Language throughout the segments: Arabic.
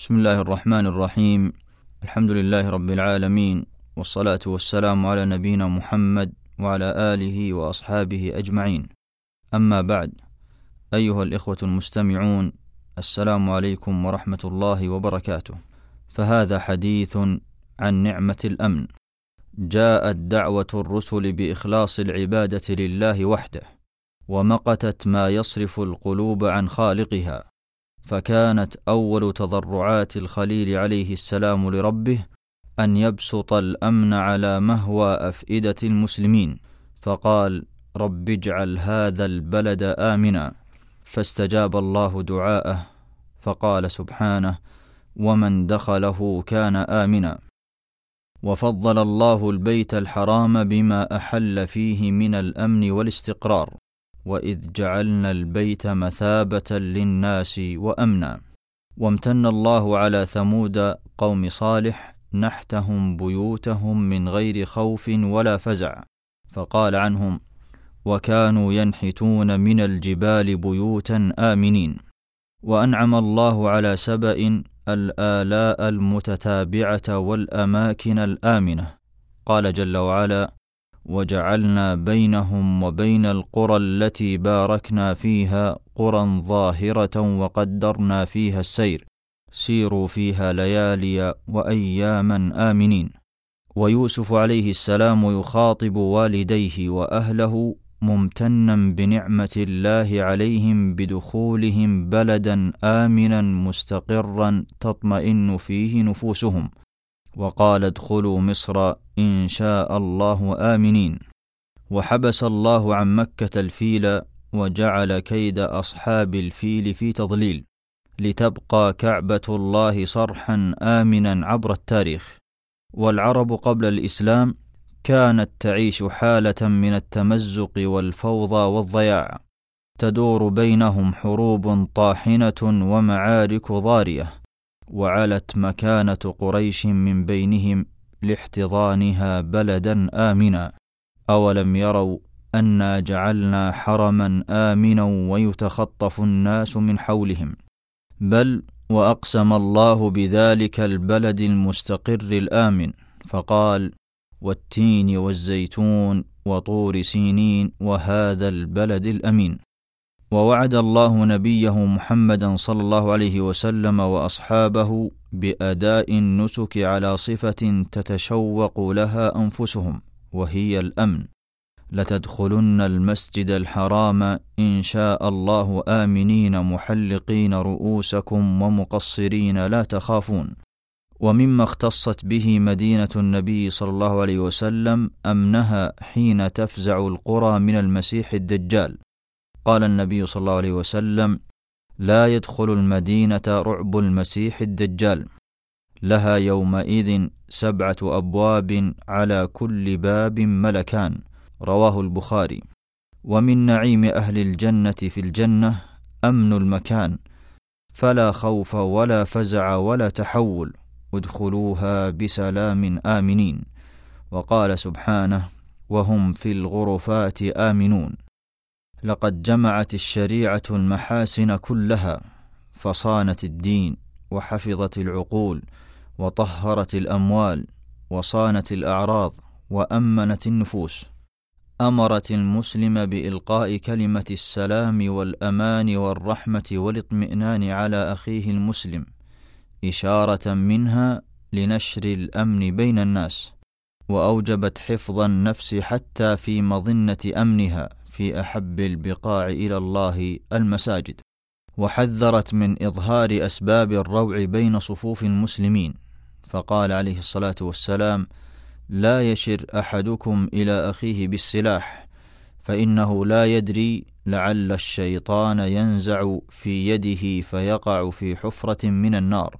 بسم الله الرحمن الرحيم. الحمد لله رب العالمين، والصلاة والسلام على نبينا محمد وعلى آله وأصحابه أجمعين. أما بعد، أيها الإخوة المستمعون، السلام عليكم ورحمة الله وبركاته. فهذا حديث عن نعمة الأمن. جاءت دعوة الرسل بإخلاص العبادة لله وحده، ومقتت ما يصرف القلوب عن خالقها، فكانت أول تضرعات الخليل عليه السلام لربه أن يبسط الأمن على مهوى أفئدة المسلمين، فقال: رب اجعل هذا البلد آمنا، فاستجاب الله دعاءه، فقال سبحانه: ومن دخله كان آمنا. وفضل الله البيت الحرام بما أحل فيه من الأمن والاستقرار: وإذ جعلنا البيت مثابة للناس وأمنا. وامتن الله على ثمود قوم صالح نحتهم بيوتهم من غير خوف ولا فزع، فقال عنهم: وكانوا ينحتون من الجبال بيوتا آمنين. وأنعم الله على سبأ الآلاء المتتابعة والأماكن الآمنة، قال جل وعلا: وجعلنا بينهم وبين القرى التي باركنا فيها قرى ظاهرة وقدرنا فيها السير، سيروا فيها ليالي وأياما آمنين. ويوسف عليه السلام يخاطب والديه وأهله ممتنا بنعمة الله عليهم بدخولهم بلدا آمنا مستقرا تطمئن فيه نفوسهم، وقال: ادخلوا مصر إن شاء الله آمنين. وحبس الله عن مكة الفيل، وجعل كيد أصحاب الفيل في تضليل، لتبقى كعبة الله صرحا آمنا عبر التاريخ. والعرب قبل الإسلام كانت تعيش حالة من التمزق والفوضى والضياع، تدور بينهم حروب طاحنة ومعارك ضارية، وعلت مكانة قريش من بينهم لاحتضانها بلدا آمنا. أولم يروا أنا جعلنا حرما آمنا ويتخطف الناس من حولهم، بل وأقسم الله بذلك البلد المستقر الآمن، فقال: والتين والزيتون وطور سينين وهذا البلد الأمين. ووعد الله نبيه محمدا صلى الله عليه وسلم وأصحابه بأداء النسك على صفة تتشوق لها أنفسهم، وهي الأمن: لتدخلن المسجد الحرام إن شاء الله آمنين محلقين رؤوسكم ومقصرين لا تخافون. ومما اختصت به مدينة النبي صلى الله عليه وسلم أمنها حين تفزع القرى من المسيح الدجال. قال النبي صلى الله عليه وسلم: لا يدخل المدينة رعب المسيح الدجال، لها يومئذ 7 أبواب على كل باب ملكان، رواه البخاري. ومن نعيم أهل الجنة في الجنة أمن المكان، فلا خوف ولا فزع ولا تحول، ادخلوها بسلام آمنين. وقال سبحانه: وهم في الغرفات آمنون. لقد جمعت الشريعة المحاسن كلها، فصانت الدين، وحفظت العقول، وطهرت الأموال، وصانت الأعراض، وأمنت النفوس. أمرت المسلم بإلقاء كلمة السلام والأمان والرحمة والاطمئنان على أخيه المسلم، إشارة منها لنشر الأمن بين الناس، وأوجبت حفظ النفس حتى في مظنة أمنها في أحب البقاع إلى الله المساجد، وحذرت من إظهار أسباب الروع بين صفوف المسلمين، فقال عليه الصلاة والسلام: لا يشر أحدكم إلى أخيه بالسلاح، فإنه لا يدري لعل الشيطان ينزع في يده فيقع في حفرة من النار،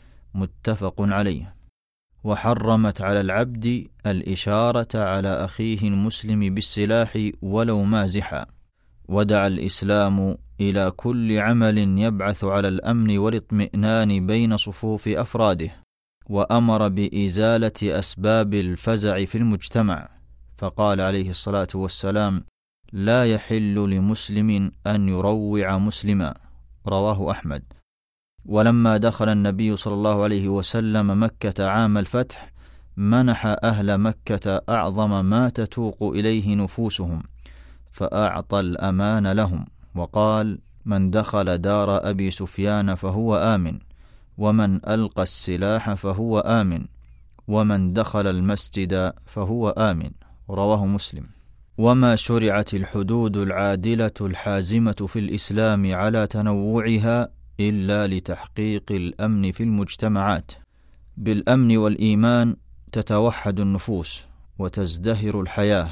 متفق عليه. وحرمت على العبد الإشارة على أخيه المسلم بالسلاح ولو مازحا. ودعا الإسلام إلى كل عمل يبعث على الأمن والاطمئنان بين صفوف أفراده، وأمر بإزالة أسباب الفزع في المجتمع، فقال عليه الصلاة والسلام: لا يحل لمسلم أن يروع مسلما، رواه أحمد. ولما دخل النبي صلى الله عليه وسلم مكة عام الفتح منح أهل مكة أعظم ما تتوق إليه نفوسهم، فأعطى الأمان لهم وقال: من دخل دار أبي سفيان فهو آمن، ومن ألقى السلاح فهو آمن، ومن دخل المسجد فهو آمن. رواه مسلم. وما شرعت الحدود العادلة الحازمة في الإسلام على تنوعها إلا لتحقيق الأمن في المجتمعات. بالأمن والإيمان تتوحد النفوس، وتزدهر الحياة،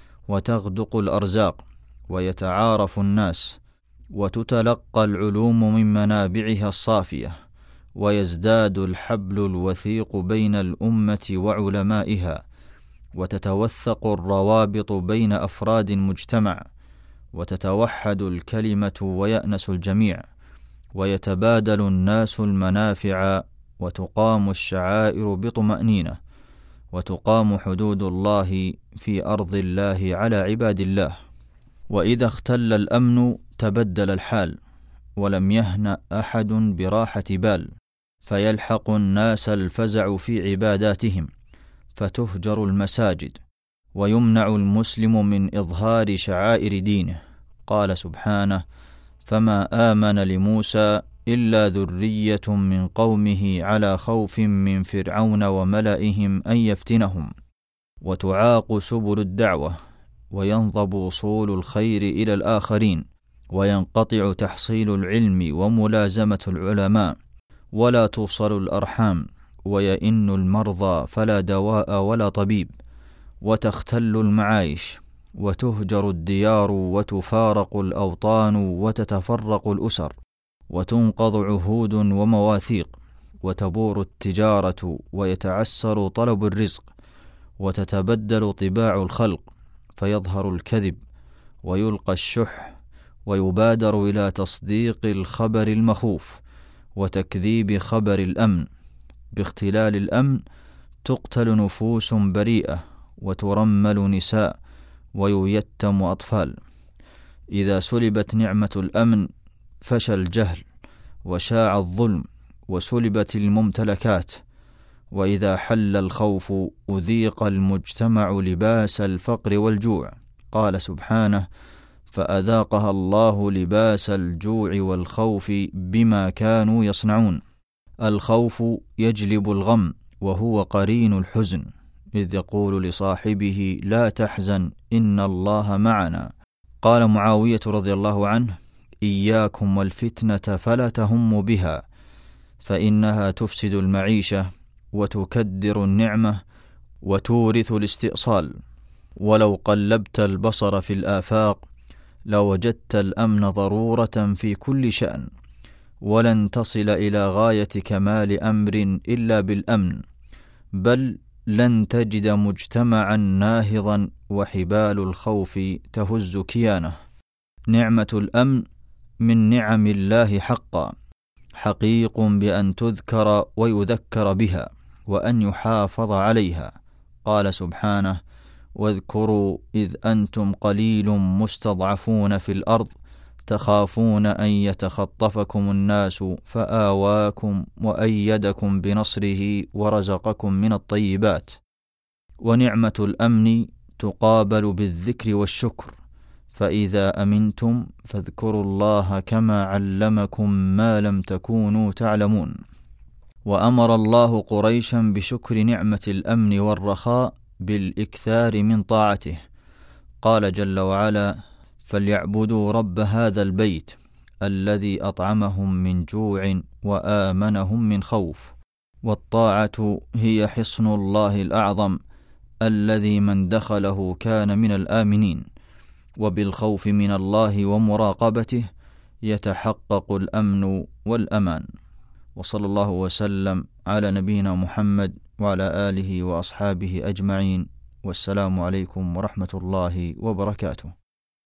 وتغدق الأرزاق، ويتعارف الناس، وتتلقى العلوم من منابعها الصافية، ويزداد الحبل الوثيق بين الأمة وعلمائها، وتتوثق الروابط بين أفراد المجتمع، وتتوحد الكلمة ويأنس الجميع، ويتبادل الناس المنافع، وتقام الشعائر بطمأنينة، وتقام حدود الله في أرض الله على عباد الله. وإذا اختل الأمن تبدل الحال، ولم يهنأ أحد براحة بال، فيلحق الناس الفزع في عباداتهم، فتهجر المساجد، ويمنع المسلم من إظهار شعائر دينه. قال سبحانه: فما آمن لموسى إلا ذرية من قومه على خوف من فرعون وملئهم أن يفتنهم. وتعاق سبل الدعوة، وينضب وصول الخير إلى الآخرين، وينقطع تحصيل العلم وملازمة العلماء، ولا توصل الأرحام، ويئن المرضى فلا دواء ولا طبيب، وتختل المعايش، وتهجر الديار، وتفارق الأوطان، وتتفرق الأسر، وتنقض عهود ومواثيق، وتبور التجارة، ويتعسر طلب الرزق، وتتبدل طباع الخلق، فيظهر الكذب، ويلقى الشح، ويبادر إلى تصديق الخبر المخوف، وتكذيب خبر الأمن. باختلال الأمن تقتل نفوس بريئة، وترمل نساء، وييتم أطفال. إذا سلبت نعمة الأمن فشى الجهل، وشاع الظلم، وسلبت الممتلكات. وإذا حل الخوف أذيق المجتمع لباس الفقر والجوع. قال سبحانه: فأذاقها الله لباس الجوع والخوف بما كانوا يصنعون. الخوف يجلب الغم، وهو قرين الحزن، إذ يقول لصاحبه: لا تحزن إن الله معنا. قال معاوية رضي الله عنه: إياكم والفتنة فلا تهموا بها، فإنها تفسد المعيشة، وتكدر النعمة، وتورث الاستئصال. ولو قلبت البصر في الآفاق لوجدت الأمن ضرورة في كل شأن، ولن تصل إلى غاية كمال أمر إلا بالأمن، بل لن تجد مجتمعا ناهضا وحبال الخوف تهز كيانه. نعمة الأمن من نعم الله حقا، حقيق بأن تذكر ويذكر بها، وأن يحافظ عليها. قال سبحانه: واذكروا إذ أنتم قليل مستضعفون في الأرض تخافون أن يتخطفكم الناس فآواكم وأيدكم بنصره ورزقكم من الطيبات. ونعمة الأمن تقابل بالذكر والشكر، فإذا أمنتم فاذكروا الله كما علمكم ما لم تكونوا تعلمون. وأمر الله قريشا بشكر نعمة الأمن والرخاء بالإكثار من طاعته. قال جل وعلا: فليعبدوا رب هذا البيت الذي أطعمهم من جوع وآمنهم من خوف. والطاعة هي حصن الله الأعظم الذي من دخله كان من الآمنين، وبالخوف من الله ومراقبته يتحقق الأمن والأمان. وصلى الله وسلم على نبينا محمد وعلى آله وأصحابه أجمعين، والسلام عليكم ورحمة الله وبركاته.